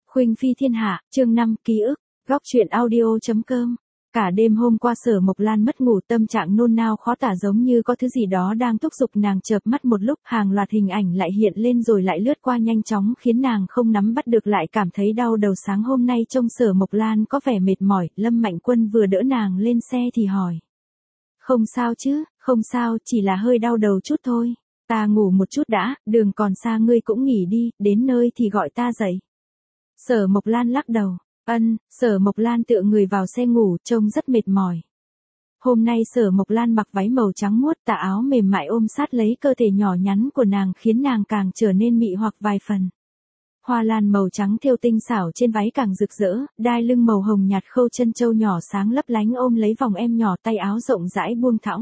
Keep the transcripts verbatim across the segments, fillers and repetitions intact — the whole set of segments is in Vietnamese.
Khuynh Phi Thiên Hạ, chương năm, ký ức, góc truyện audio.com. Cả đêm hôm qua Sở Mộc Lan mất ngủ, tâm trạng nôn nao khó tả, giống như có thứ gì đó đang thúc giục nàng. Chợp mắt một lúc, hàng loạt hình ảnh lại hiện lên rồi lại lướt qua nhanh chóng, khiến nàng không nắm bắt được, lại cảm thấy đau đầu. Sáng hôm nay trông Sở Mộc Lan có vẻ mệt mỏi, Lâm Mạnh Quân vừa đỡ nàng lên xe thì hỏi: "Không sao chứ?" "Không sao, chỉ là hơi đau đầu chút thôi. Ta ngủ một chút đã, đường còn xa, ngươi cũng nghỉ đi, đến nơi thì gọi ta dậy." Sở Mộc Lan lắc đầu. Ân. Sở Mộc Lan tựa người vào xe ngủ, trông rất mệt mỏi. Hôm nay Sở Mộc Lan mặc váy màu trắng muốt, tà áo mềm mại ôm sát lấy cơ thể nhỏ nhắn của nàng, khiến nàng càng trở nên mị hoặc vài phần. Hoa lan màu trắng thêu tinh xảo trên váy càng rực rỡ, đai lưng màu hồng nhạt khâu chân châu nhỏ sáng lấp lánh ôm lấy vòng em nhỏ, tay áo rộng rãi buông thõng.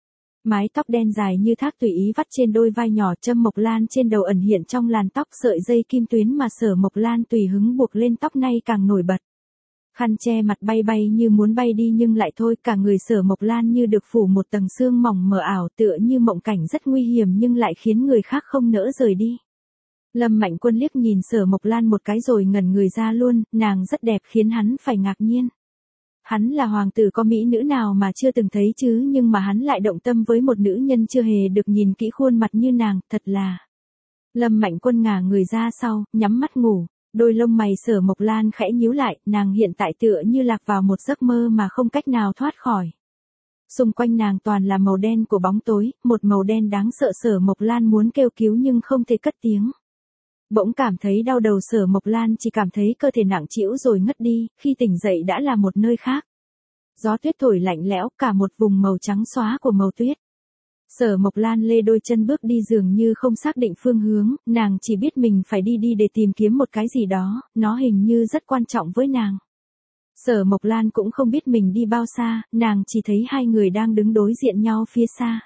Mái tóc đen dài như thác tùy ý vắt trên đôi vai nhỏ, châm mộc lan trên đầu ẩn hiện trong làn tóc, sợi dây kim tuyến mà Sở Mộc Lan tùy hứng buộc lên tóc nay càng nổi bật. Khăn che mặt bay bay như muốn bay đi nhưng lại thôi, cả người Sở Mộc Lan như được phủ một tầng sương mỏng mờ ảo, tựa như mộng cảnh rất nguy hiểm nhưng lại khiến người khác không nỡ rời đi. Lâm Mạnh Quân liếc nhìn Sở Mộc Lan một cái rồi ngẩn người ra luôn, nàng rất đẹp khiến hắn phải ngạc nhiên. Hắn là hoàng tử, có mỹ nữ nào mà chưa từng thấy chứ, nhưng mà hắn lại động tâm với một nữ nhân chưa hề được nhìn kỹ khuôn mặt như nàng, thật là... Lâm Mạnh Quân ngả người ra sau, nhắm mắt ngủ, đôi lông mày Sở Mộc Lan khẽ nhíu lại, nàng hiện tại tựa như lạc vào một giấc mơ mà không cách nào thoát khỏi. Xung quanh nàng toàn là màu đen của bóng tối, một màu đen đáng sợ. Sở Mộc Lan muốn kêu cứu nhưng không thể cất tiếng. Bỗng cảm thấy đau đầu, Sở Mộc Lan chỉ cảm thấy cơ thể nặng trĩu rồi ngất đi, khi tỉnh dậy đã là một nơi khác. Gió tuyết thổi lạnh lẽo, cả một vùng màu trắng xóa của màu tuyết. Sở Mộc Lan lê đôi chân bước đi dường như không xác định phương hướng, nàng chỉ biết mình phải đi đi để tìm kiếm một cái gì đó, nó hình như rất quan trọng với nàng. Sở Mộc Lan cũng không biết mình đi bao xa, nàng chỉ thấy hai người đang đứng đối diện nhau phía xa.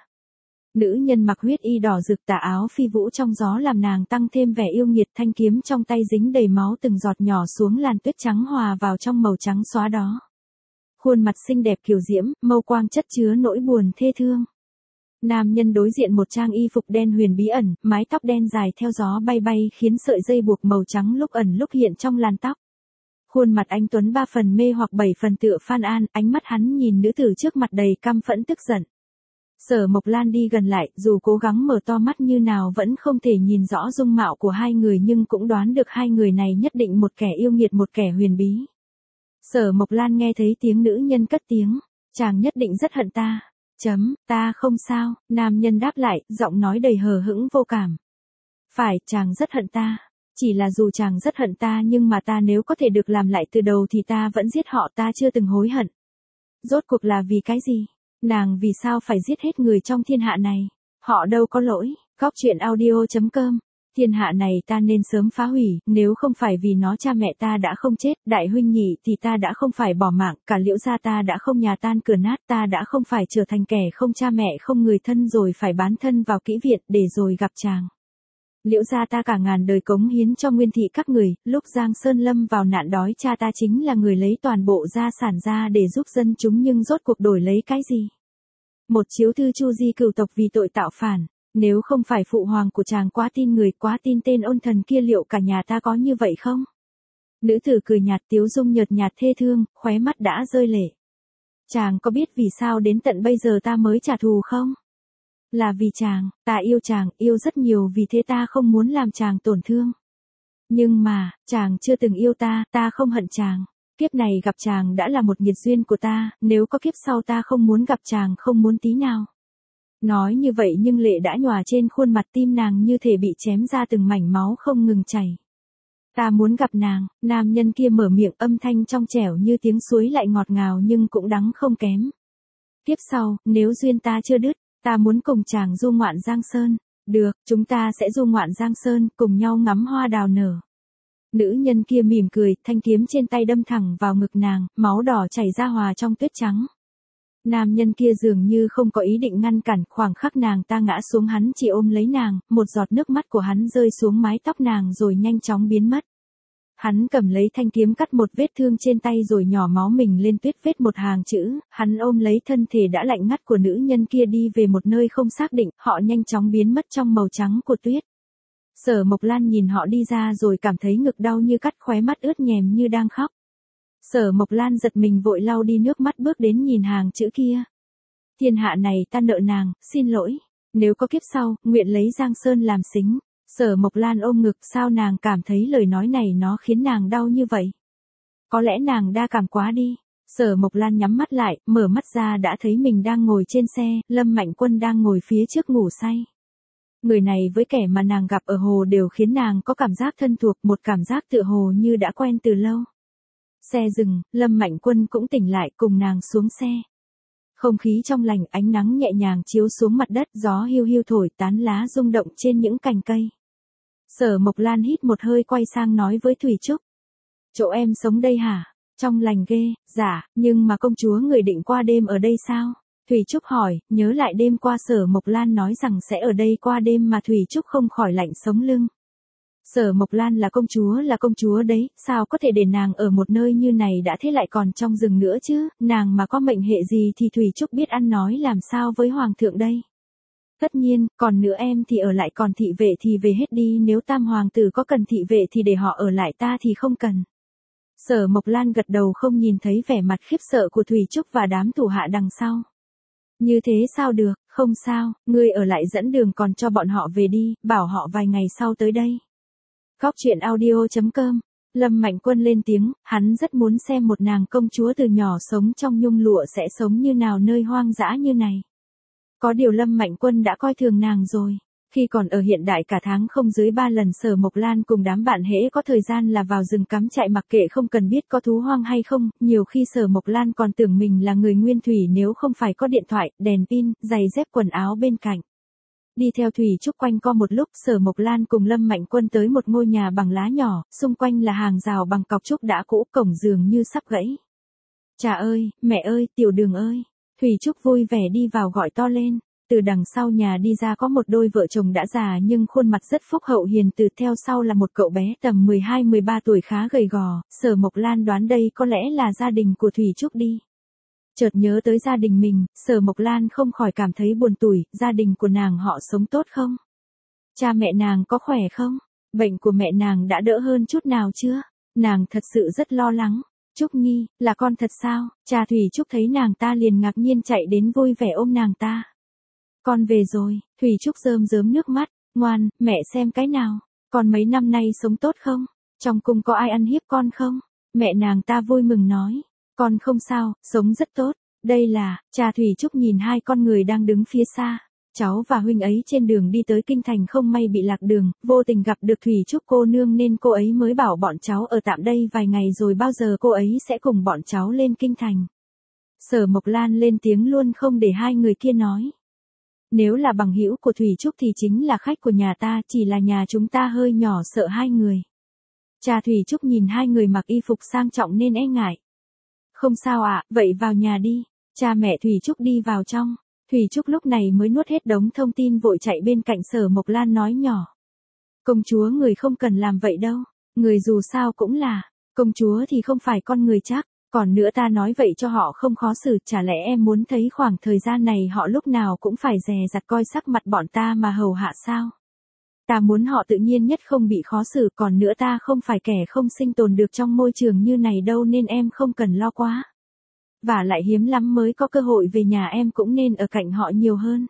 Nữ nhân mặc huyết y đỏ rực, tà áo phi vũ trong gió làm nàng tăng thêm vẻ yêu nghiệt, thanh kiếm trong tay dính đầy máu, từng giọt nhỏ xuống làn tuyết trắng hòa vào trong màu trắng xóa đó. Khuôn mặt xinh đẹp kiều diễm, mâu quang chất chứa nỗi buồn thê thương. Nam nhân đối diện một trang y phục đen huyền bí ẩn, mái tóc đen dài theo gió bay bay khiến sợi dây buộc màu trắng lúc ẩn lúc hiện trong làn tóc. Khuôn mặt anh tuấn ba phần mê hoặc bảy phần tựa Phan An, ánh mắt hắn nhìn nữ tử trước mặt đầy căm phẫn tức giận. Sở Mộc Lan đi gần lại, dù cố gắng mở to mắt như nào vẫn không thể nhìn rõ dung mạo của hai người, nhưng cũng đoán được hai người này nhất định một kẻ yêu nghiệt, một kẻ huyền bí. Sở Mộc Lan nghe thấy tiếng nữ nhân cất tiếng: "Chàng nhất định rất hận ta." Chấm, "Ta không sao." Nam nhân đáp lại, giọng nói đầy hờ hững vô cảm. "Phải, chàng rất hận ta. Chỉ là dù chàng rất hận ta nhưng mà ta nếu có thể được làm lại từ đầu thì ta vẫn giết họ, ta chưa từng hối hận." Rốt cuộc là vì cái gì? Nàng vì sao phải giết hết người trong thiên hạ này? Họ đâu có lỗi. Góc truyện audio.com. Thiên hạ này ta nên sớm phá hủy, nếu không phải vì nó cha mẹ ta đã không chết, đại huynh nhị thì ta đã không phải bỏ mạng, cả Liễu gia ta đã không nhà tan cửa nát, ta đã không phải trở thành kẻ không cha mẹ không người thân rồi phải bán thân vào kỹ viện để rồi gặp chàng. Liễu gia ta cả ngàn đời cống hiến cho Nguyên thị các người, lúc Giang Sơn lâm vào nạn đói cha ta chính là người lấy toàn bộ gia sản ra để giúp dân chúng, nhưng rốt cuộc đổi lấy cái gì? Một chiếu thư chu di cửu tộc vì tội tạo phản. Nếu không phải phụ hoàng của chàng quá tin người, quá tin tên ôn thần kia, liệu cả nhà ta có như vậy không? Nữ tử cười nhạt, tiếu dung nhợt nhạt thê thương, khóe mắt đã rơi lệ. Chàng có biết vì sao đến tận bây giờ ta mới trả thù không? Là vì chàng, ta yêu chàng, yêu rất nhiều, vì thế ta không muốn làm chàng tổn thương. Nhưng mà, chàng chưa từng yêu ta, ta không hận chàng. Kiếp này gặp chàng đã là một nghiệt duyên của ta, nếu có kiếp sau ta không muốn gặp chàng, không muốn tí nào. Nói như vậy nhưng lệ đã nhòa trên khuôn mặt, tim nàng như thể bị chém ra từng mảnh máu không ngừng chảy. Ta muốn gặp nàng. Nam nhân kia mở miệng, âm thanh trong trẻo như tiếng suối, lại ngọt ngào nhưng cũng đắng không kém. Tiếp sau, nếu duyên ta chưa đứt, ta muốn cùng chàng du ngoạn Giang Sơn. Được, chúng ta sẽ du ngoạn Giang Sơn, cùng nhau ngắm hoa đào nở. Nữ nhân kia mỉm cười, thanh kiếm trên tay đâm thẳng vào ngực nàng, máu đỏ chảy ra hòa trong tuyết trắng. Nam nhân kia dường như không có ý định ngăn cản, khoảng khắc nàng ta ngã xuống hắn chỉ ôm lấy nàng, một giọt nước mắt của hắn rơi xuống mái tóc nàng rồi nhanh chóng biến mất. Hắn cầm lấy thanh kiếm cắt một vết thương trên tay rồi nhỏ máu mình lên tuyết viết một hàng chữ, hắn ôm lấy thân thể đã lạnh ngắt của nữ nhân kia đi về một nơi không xác định, họ nhanh chóng biến mất trong màu trắng của tuyết. Sở Mộc Lan nhìn họ đi ra rồi cảm thấy ngực đau như cắt, khóe mắt ướt nhèm như đang khóc. Sở Mộc Lan giật mình vội lau đi nước mắt bước đến nhìn hàng chữ kia. Thiên hạ này ta nợ nàng, xin lỗi. Nếu có kiếp sau, nguyện lấy Giang Sơn làm xính. Sở Mộc Lan ôm ngực, sao nàng cảm thấy lời nói này nó khiến nàng đau như vậy? Có lẽ nàng đa cảm quá đi. Sở Mộc Lan nhắm mắt lại, mở mắt ra đã thấy mình đang ngồi trên xe, Lâm Mạnh Quân đang ngồi phía trước ngủ say. Người này với kẻ mà nàng gặp ở hồ đều khiến nàng có cảm giác thân thuộc, một cảm giác tựa hồ như đã quen từ lâu. Xe dừng, Lâm Mạnh Quân cũng tỉnh lại cùng nàng xuống xe. Không khí trong lành, ánh nắng nhẹ nhàng chiếu xuống mặt đất, gió hiu hiu thổi tán lá rung động trên những cành cây. Sở Mộc Lan hít một hơi quay sang nói với Thủy Trúc. Chỗ em sống đây hả? Trong lành ghê, dạ, nhưng mà công chúa người định qua đêm ở đây sao? Thủy Trúc hỏi, nhớ lại đêm qua Sở Mộc Lan nói rằng sẽ ở đây qua đêm mà Thủy Trúc không khỏi lạnh sống lưng. Sở Mộc Lan là công chúa là công chúa đấy, sao có thể để nàng ở một nơi như này đã thế lại còn trong rừng nữa chứ, nàng mà có mệnh hệ gì thì Thủy Trúc biết ăn nói làm sao với hoàng thượng đây. Tất nhiên, còn nữa em thì ở lại, còn thị vệ thì về hết đi, nếu tam hoàng tử có cần thị vệ thì để họ ở lại, ta thì không cần. Sở Mộc Lan gật đầu không nhìn thấy vẻ mặt khiếp sợ của Thủy Trúc và đám thủ hạ đằng sau. Như thế sao được, không sao, ngươi ở lại dẫn đường còn cho bọn họ về đi, bảo họ vài ngày sau tới đây. Góc truyện audio chấm com. Lâm Mạnh Quân lên tiếng, hắn rất muốn xem một nàng công chúa từ nhỏ sống trong nhung lụa sẽ sống như nào nơi hoang dã như này. Có điều Lâm Mạnh Quân đã coi thường nàng rồi. Khi còn ở hiện đại cả tháng không dưới ba lần Sở Mộc Lan cùng đám bạn hễ có thời gian là vào rừng cắm trại mặc kệ không cần biết có thú hoang hay không, nhiều khi Sở Mộc Lan còn tưởng mình là người nguyên thủy nếu không phải có điện thoại, đèn pin, giày dép quần áo bên cạnh. Đi theo Thủy Trúc quanh co một lúc, Sở Mộc Lan cùng Lâm Mạnh Quân tới một ngôi nhà bằng lá nhỏ, xung quanh là hàng rào bằng cọc trúc đã cũ, cổng dường như sắp gãy. Cha ơi, mẹ ơi, Tiểu Đường ơi. Thủy Trúc vui vẻ đi vào gọi to lên. Từ đằng sau nhà đi ra có một đôi vợ chồng đã già nhưng khuôn mặt rất phúc hậu hiền từ, theo sau là một cậu bé tầm mười hai mười ba tuổi khá gầy gò, Sở Mộc Lan đoán đây có lẽ là gia đình của Thủy Trúc đi. Chợt nhớ tới gia đình mình, Sở Mộc Lan không khỏi cảm thấy buồn tủi, gia đình của nàng họ sống tốt không? Cha mẹ nàng có khỏe không? Bệnh của mẹ nàng đã đỡ hơn chút nào chưa? Nàng thật sự rất lo lắng. Trúc Nhi, là con thật sao? Cha Thủy Trúc thấy nàng ta liền ngạc nhiên chạy đến vui vẻ ôm nàng ta. Con về rồi, Thủy Trúc rơm rớm nước mắt, ngoan, mẹ xem cái nào. Con mấy năm nay sống tốt không? Trong cung có ai ăn hiếp con không? Mẹ nàng ta vui mừng nói. Con không sao, sống rất tốt. Đây là, cha Thủy Trúc nhìn hai con người đang đứng phía xa. Cháu và huynh ấy trên đường đi tới kinh thành không may bị lạc đường, vô tình gặp được Thủy Trúc cô nương nên cô ấy mới bảo bọn cháu ở tạm đây vài ngày rồi bao giờ cô ấy sẽ cùng bọn cháu lên kinh thành. Sở Mộc Lan lên tiếng luôn không để hai người kia nói. Nếu là bằng hữu của Thủy Trúc thì chính là khách của nhà ta, chỉ là nhà chúng ta hơi nhỏ sợ hai người. Cha Thủy Trúc nhìn hai người mặc y phục sang trọng nên e ngại. Không sao ạ, à, vậy vào nhà đi. Cha mẹ Thủy Trúc đi vào trong. Thủy Trúc lúc này mới nuốt hết đống thông tin vội chạy bên cạnh Sở Mộc Lan nói nhỏ. Công chúa người không cần làm vậy đâu. Người dù sao cũng là. Công chúa thì không phải con người chắc. Còn nữa ta nói vậy cho họ không khó xử, chả lẽ em muốn thấy khoảng thời gian này họ lúc nào cũng phải dè dặt coi sắc mặt bọn ta mà hầu hạ sao? Ta muốn họ tự nhiên nhất không bị khó xử, còn nữa ta không phải kẻ không sinh tồn được trong môi trường như này đâu nên em không cần lo quá. Và lại hiếm lắm mới có cơ hội về nhà, em cũng nên ở cạnh họ nhiều hơn.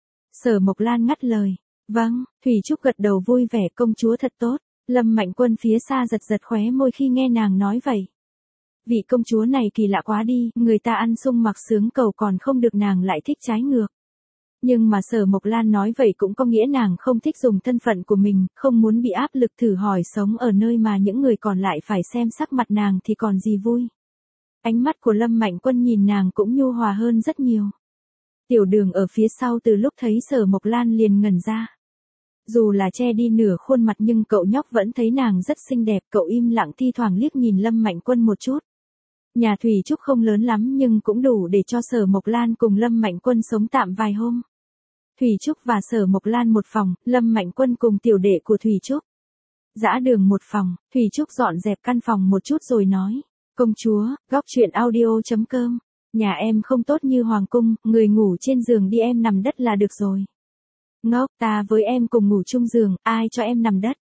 Sở Mộc Lan ngắt lời. Vâng, Thủy Trúc gật đầu vui vẻ, công chúa thật tốt. Lâm Mạnh Quân phía xa giật giật khóe môi khi nghe nàng nói vậy. Vị công chúa này kỳ lạ quá đi, người ta ăn sung mặc sướng cầu còn không được nàng lại thích trái ngược. Nhưng mà Sở Mộc Lan nói vậy cũng có nghĩa nàng không thích dùng thân phận của mình, không muốn bị áp lực thử hỏi sống ở nơi mà những người còn lại phải xem sắc mặt nàng thì còn gì vui. Ánh mắt của Lâm Mạnh Quân nhìn nàng cũng nhu hòa hơn rất nhiều. Tiểu Đường ở phía sau từ lúc thấy Sở Mộc Lan liền ngẩn ra. Dù là che đi nửa khuôn mặt nhưng cậu nhóc vẫn thấy nàng rất xinh đẹp, cậu im lặng thi thoảng liếc nhìn Lâm Mạnh Quân một chút. Nhà Thủy Trúc không lớn lắm nhưng cũng đủ để cho Sở Mộc Lan cùng Lâm Mạnh Quân sống tạm vài hôm. Thủy Trúc và Sở Mộc Lan một phòng, Lâm Mạnh Quân cùng tiểu đệ của Thủy Trúc. Dã Đường một phòng, Thủy Trúc dọn dẹp căn phòng một chút rồi nói. Công chúa, góc truyện audio chấm com. Nhà em không tốt như hoàng cung, người ngủ trên giường đi em nằm đất là được rồi. Ngốc, ta với em cùng ngủ chung giường, ai cho em nằm đất.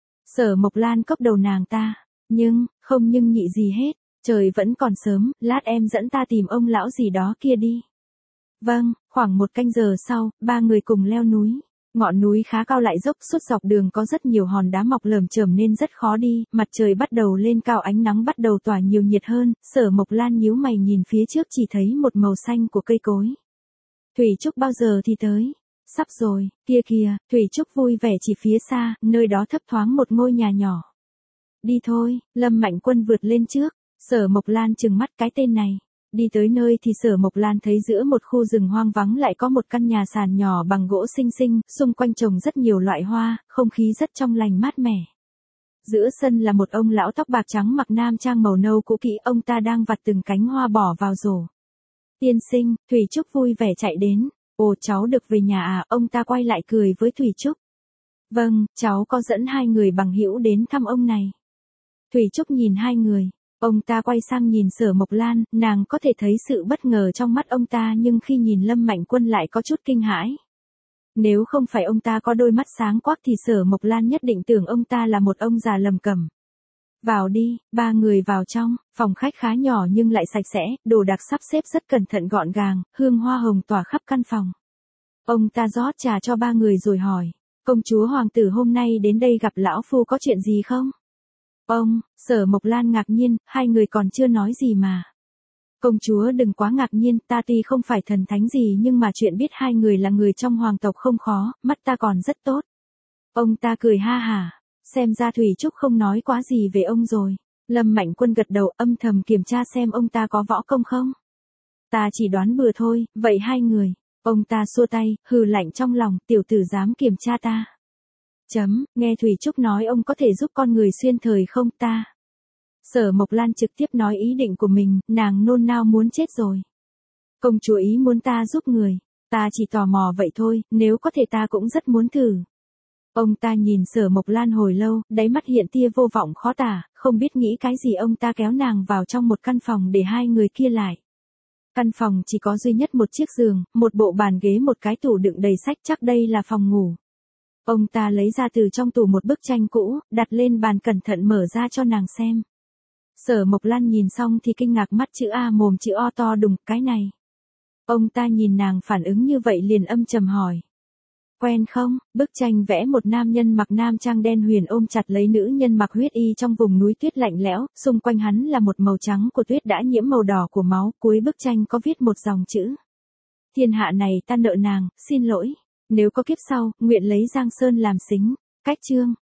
Sở Mộc Lan cốc đầu nàng ta. Nhưng, không nhưng nhị gì hết. Trời vẫn còn sớm, lát em dẫn ta tìm ông lão gì đó kia đi. Vâng, khoảng một canh giờ sau, ba người cùng leo núi. Ngọn núi khá cao lại dốc, suốt dọc đường có rất nhiều hòn đá mọc lởm chởm nên rất khó đi, mặt trời bắt đầu lên cao, ánh nắng bắt đầu tỏa nhiều nhiệt hơn, Sở Mộc Lan nhíu mày nhìn phía trước chỉ thấy một màu xanh của cây cối. Thủy Trúc bao giờ thì tới? Sắp rồi, kia kìa, Thủy Trúc vui vẻ chỉ phía xa, nơi đó thấp thoáng một ngôi nhà nhỏ. Đi thôi, Lâm Mạnh Quân vượt lên trước, Sở Mộc Lan trừng mắt cái tên này. Đi tới nơi thì Sở Mộc Lan thấy giữa một khu rừng hoang vắng lại có một căn nhà sàn nhỏ bằng gỗ xinh xinh, xung quanh trồng rất nhiều loại hoa, không khí rất trong lành mát mẻ. Giữa sân là một ông lão tóc bạc trắng mặc nam trang màu nâu cũ kỹ, ông ta đang vặt từng cánh hoa bỏ vào rổ. Tiên sinh, Thủy Trúc vui vẻ chạy đến. Ồ, cháu được về nhà à? Ông ta quay lại cười với Thủy Trúc. Vâng, cháu có dẫn hai người bằng hữu đến thăm ông này. Thủy Trúc nhìn hai người. Ông ta quay sang nhìn Sở Mộc Lan, nàng có thể thấy sự bất ngờ trong mắt ông ta nhưng khi nhìn Lâm Mạnh Quân lại có chút kinh hãi. Nếu không phải ông ta có đôi mắt sáng quắc thì Sở Mộc Lan nhất định tưởng ông ta là một ông già lầm cẩm. Vào đi, ba người vào trong, phòng khách khá nhỏ nhưng lại sạch sẽ, đồ đạc sắp xếp rất cẩn thận gọn gàng, hương hoa hồng tỏa khắp căn phòng. Ông ta rót trà cho ba người rồi hỏi, công chúa hoàng tử hôm nay đến đây gặp lão phu có chuyện gì không? Ông, Sở Mộc Lan ngạc nhiên, hai người còn chưa nói gì mà. Công chúa đừng quá ngạc nhiên, ta tuy không phải thần thánh gì nhưng mà chuyện biết hai người là người trong hoàng tộc không khó, mắt ta còn rất tốt. Ông ta cười ha hả, xem ra Thủy Trúc không nói quá gì về ông rồi. Lâm Mạnh Quân gật đầu âm thầm kiểm tra xem ông ta có võ công không. Ta chỉ đoán bừa thôi, vậy hai người. Ông ta xua tay, hừ lạnh trong lòng, tiểu tử dám kiểm tra ta. Chấm, nghe Thủy Trúc nói ông có thể giúp con người xuyên thời không ta. Sở Mộc Lan trực tiếp nói ý định của mình, nàng nôn nao muốn chết rồi. Công chúa ý muốn ta giúp người, ta chỉ tò mò vậy thôi, nếu có thể ta cũng rất muốn thử. Ông ta nhìn Sở Mộc Lan hồi lâu, đáy mắt hiện tia vô vọng khó tả, không biết nghĩ cái gì ông ta kéo nàng vào trong một căn phòng để hai người kia lại. Căn phòng chỉ có duy nhất một chiếc giường, một bộ bàn ghế, một cái tủ đựng đầy sách, chắc đây là phòng ngủ. Ông ta lấy ra từ trong tủ một bức tranh cũ, đặt lên bàn cẩn thận mở ra cho nàng xem. Sở Mộc Lan nhìn xong thì kinh ngạc, mắt chữ A mồm chữ O to đùng, cái này. Ông ta nhìn nàng phản ứng như vậy liền âm trầm hỏi. Quen không? Bức tranh vẽ một nam nhân mặc nam trang đen huyền ôm chặt lấy nữ nhân mặc huyết y trong vùng núi tuyết lạnh lẽo, xung quanh hắn là một màu trắng của tuyết đã nhiễm màu đỏ của máu, cuối bức tranh có viết một dòng chữ. Thiên hạ này ta nợ nàng, xin lỗi. Nếu có kiếp sau, nguyện lấy Giang Sơn làm xính. Cách chương.